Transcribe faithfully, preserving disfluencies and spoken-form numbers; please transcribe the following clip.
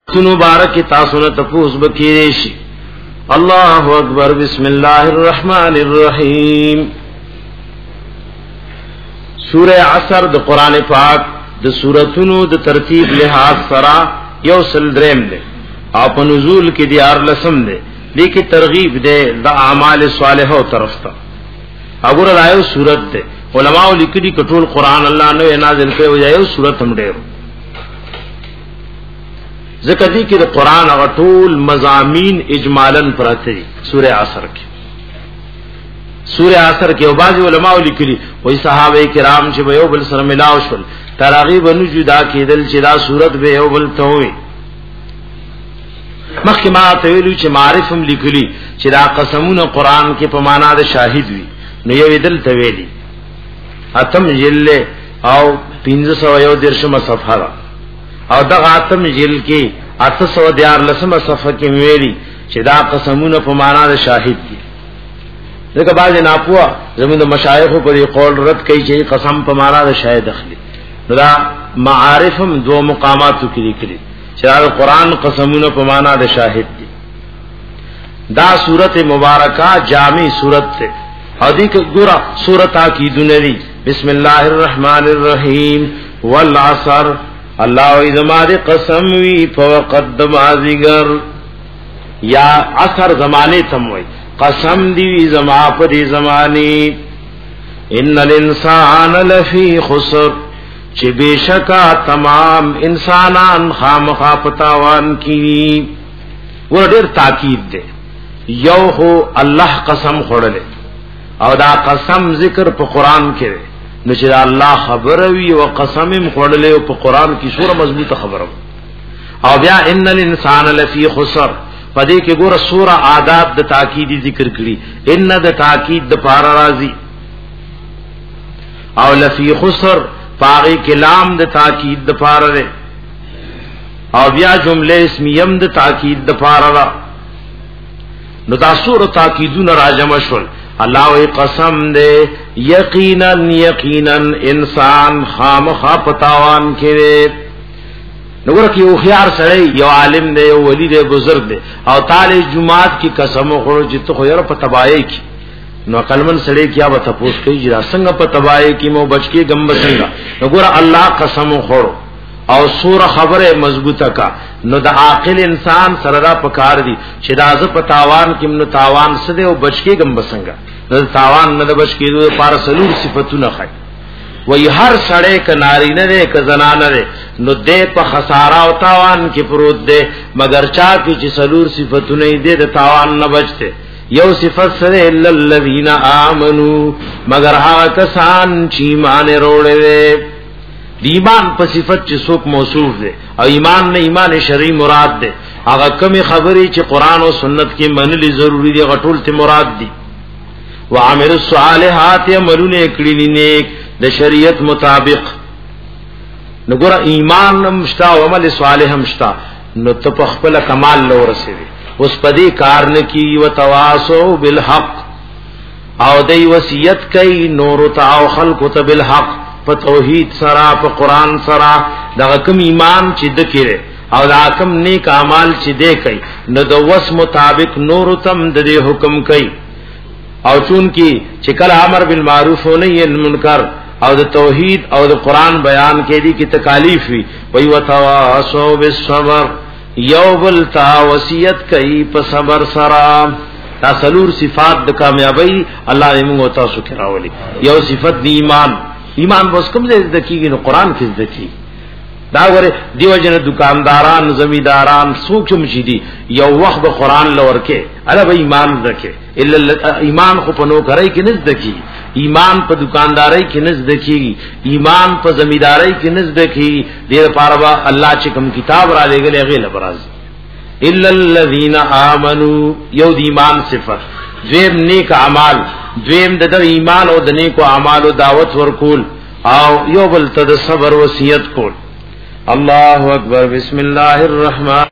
سنو بارک تاسو نه تفوس بکیریشی. الله اکبر. بسم الله الرحمن الرحیم. سورہ عصر د قران پاک د سوراتونو د ترتیب لحاظ سره یو سل دریم ده او په نزول کې دی ار لسم ده، لیکي ترغیب ده د اعمال صالحو طرف ته. وګوره رايو سورت ده علماء لیکلي کټول قران الله نو نازل کړي وایو سورت هم ډېر ذکر دی کہ قرآن غطول مضامین اجمالاً پراتے دی سورہ عصر کی. سورہ عصر کی بعض علماء لکلی وی صحابہ کرام چھ بیو بل سر ملاو شل تراغیب نجدا کی دل چدا صورت بیو بل تووی مخیمہ تویلو چھ معرفم لکلی چدا قسمون قرآن کے پمانا دا شاہد وی نیو دل تویلی اتم جل او پینز سو یو درشم صفحہ او دا غاتم جل کی اتس و دیار لسم صفحہ کی مویلی چه دا قسمون پا مانا دا شاہد کی. دیکھا بعض ناپوا زمین دا مشایخو پر دی قول رد کئی چه قسم پا مانا دا شاہد اخلی. دا معارفم دو مقاماتو کلی کلی چه دا قرآن قسمون پا مانا دا شاہد کی. دا صورت مبارکہ جامع صورت تے او دیکھ گورا صورت آکی دنری. بسم اللہ الرحمن الرحیم والعصر. اللہ وی زمانے قسم وی فوقت دمازگر یا عصر زمانے تموی قسم دی وی زما پدی زمانی. ان الانسان لفی خسر چی بے شکا تمام انسانان خامخا پتاوان کی. وہ دیر تاکید دے یو ہو اللہ قسم خوڑلے او دا قسم ذکر پا قرآن کرے نچہ اللہ خبر وی و قسم خوڑلے و پا قرآن کی سورہ مضبوط خبر او بیا ان الانسان لفی خسر پدے کے گورا سورہ آداب دا تاکیدی ذکر کری ان دا تاکید دا پارا رازی او لفی خسر پاغی کلام دا تاکید دا پارا رے او بیا جملے اسمیم دا تاکید دا پارا را نو دا سورہ تاکیدون راجم شل. اللہ وی قسم دے یقینا یقینا انسان خامخا پتاوان کرے. نگورا کی اخیار سڑے یو عالم دے یو ولی دے بزرگ دے او تالی جماعت کی قسم خورو جتو خیر پتبائے کی نو قلمن سڑے کیا بتا پوس کئی جرا سنگا پتبائے کی مو بچ کے گم بسنگا. نگورا اللہ قسم خورو او سور خبر مضبوطہ کا نو دا عاقل انسان سردا پکار دی چھ دا ز پتاوان کیم نو تاوان سدے او بچ کے گم بسنگا نو تاوان نو بچ کے دو پار سلور صفاتونه خای وی ہر سڑے ک ناری نہ دے ک زنانہ دے نو دے په خسارہ او تاوان کی پروت دے مگر چا کی چھ سلور صفاتونه دے د تاوان نہ بچتے. یو صفت سره الا الذین آمنو مگر ها کسان چی مان روڑے دے ایمان په صفت چې څوک موصوف دي او ایمان نه ایمان شرعي مراد ده. هغه کومه خبرې چې قران او سنت کې منلي ضروری دي غټول ته مراد دي. وعمل الصالحات عملونه کړي نیک د شریعت مطابق. نګور ایمان مشتا او عمل صالح مشتا نو ته په خپل کمال لور رسېږي. اوس پدې کار نه کی وتواصو بالحق او دای وصیت کوي نور او خلق ته بالحق په توحید سره په قران سره دا کوم ایمان چې دکره او دا کوم نیک اعمال چې دې کوي نو د وس مطابق نور تم د دې حکم کوي. او چون کی چې کله امر بالمعروف و نهی عن المنکر او د توحید او د قران بیان کې دي کی تکالیف وی وی وتواصوا بالصبر یو بل تا وصیت کوي په صبر سره. دا سلور صفات د کامیابی الله دې موږ تاسو کې راولي. یو صفت دی ایمان. ایمان بس کم دے دکیگی نو قرآن کس دکی دا غره دیو جن دکانداران زمیداران سوک چمچی دی یو وقت با قرآن لورکے علا با ایمان دکے ایمان خو پا نوکرائی کی نز دکی ایمان پا دکاندارائی کی نز دکی ایمان پا زمیدارائی کی نز دکی دیر پارا با اللہ چکم کتاب را لے گلے غیل براز الا الذین آمنو یو دی ایمان صفت. دویم نیک اعمال دویم د ایمان او د نیکو اعمالو دعوت ورکول او یو بل ته د صبر وصیت کول. الله اکبر. بسم الله الرحمن